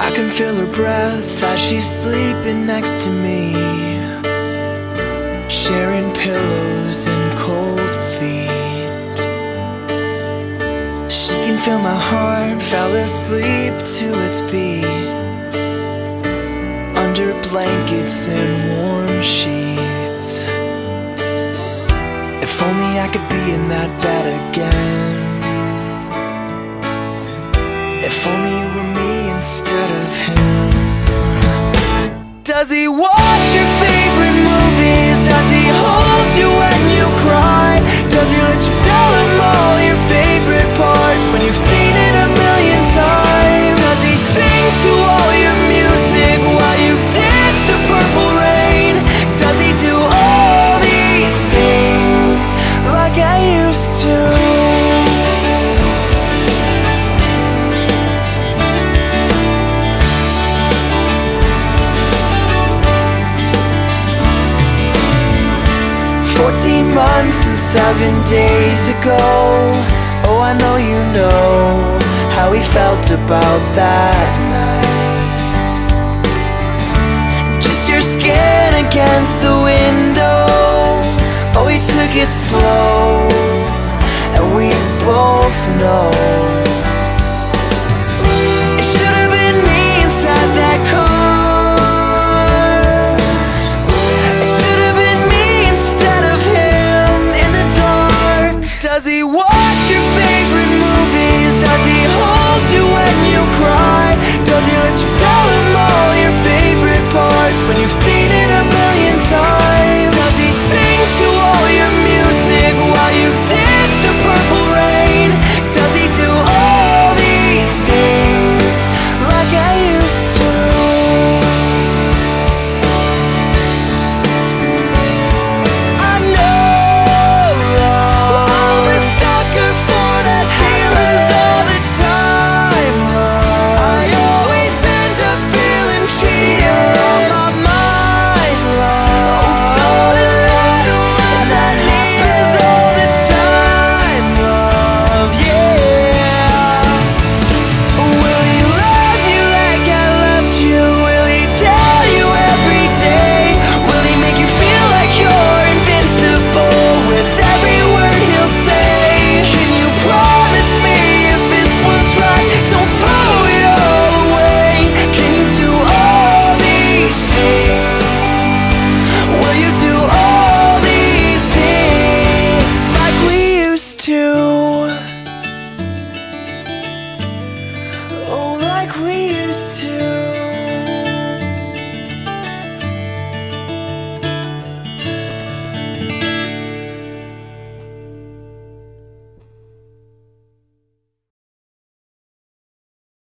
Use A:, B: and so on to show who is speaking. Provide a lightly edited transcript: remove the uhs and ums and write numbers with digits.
A: I can feel her breath as she's sleeping next to me, sharing pillows and cold feet. She can feel my heart, fell asleep to its beat, under blankets and warm sheets. If only I could be in that bed again. If only you were me instead of him. Does he watch your favorite movies? Does he hold you when you cry? Does he let you tell him all your favorite parts when you've seen it a million times? Does he sing to all your music while you dance to Purple Rain? Does he do all these things like I used to? 14 months and 7 days ago, oh, I know you know how he felt about that night. Just your skin against the window, oh, he took it slow, and we both know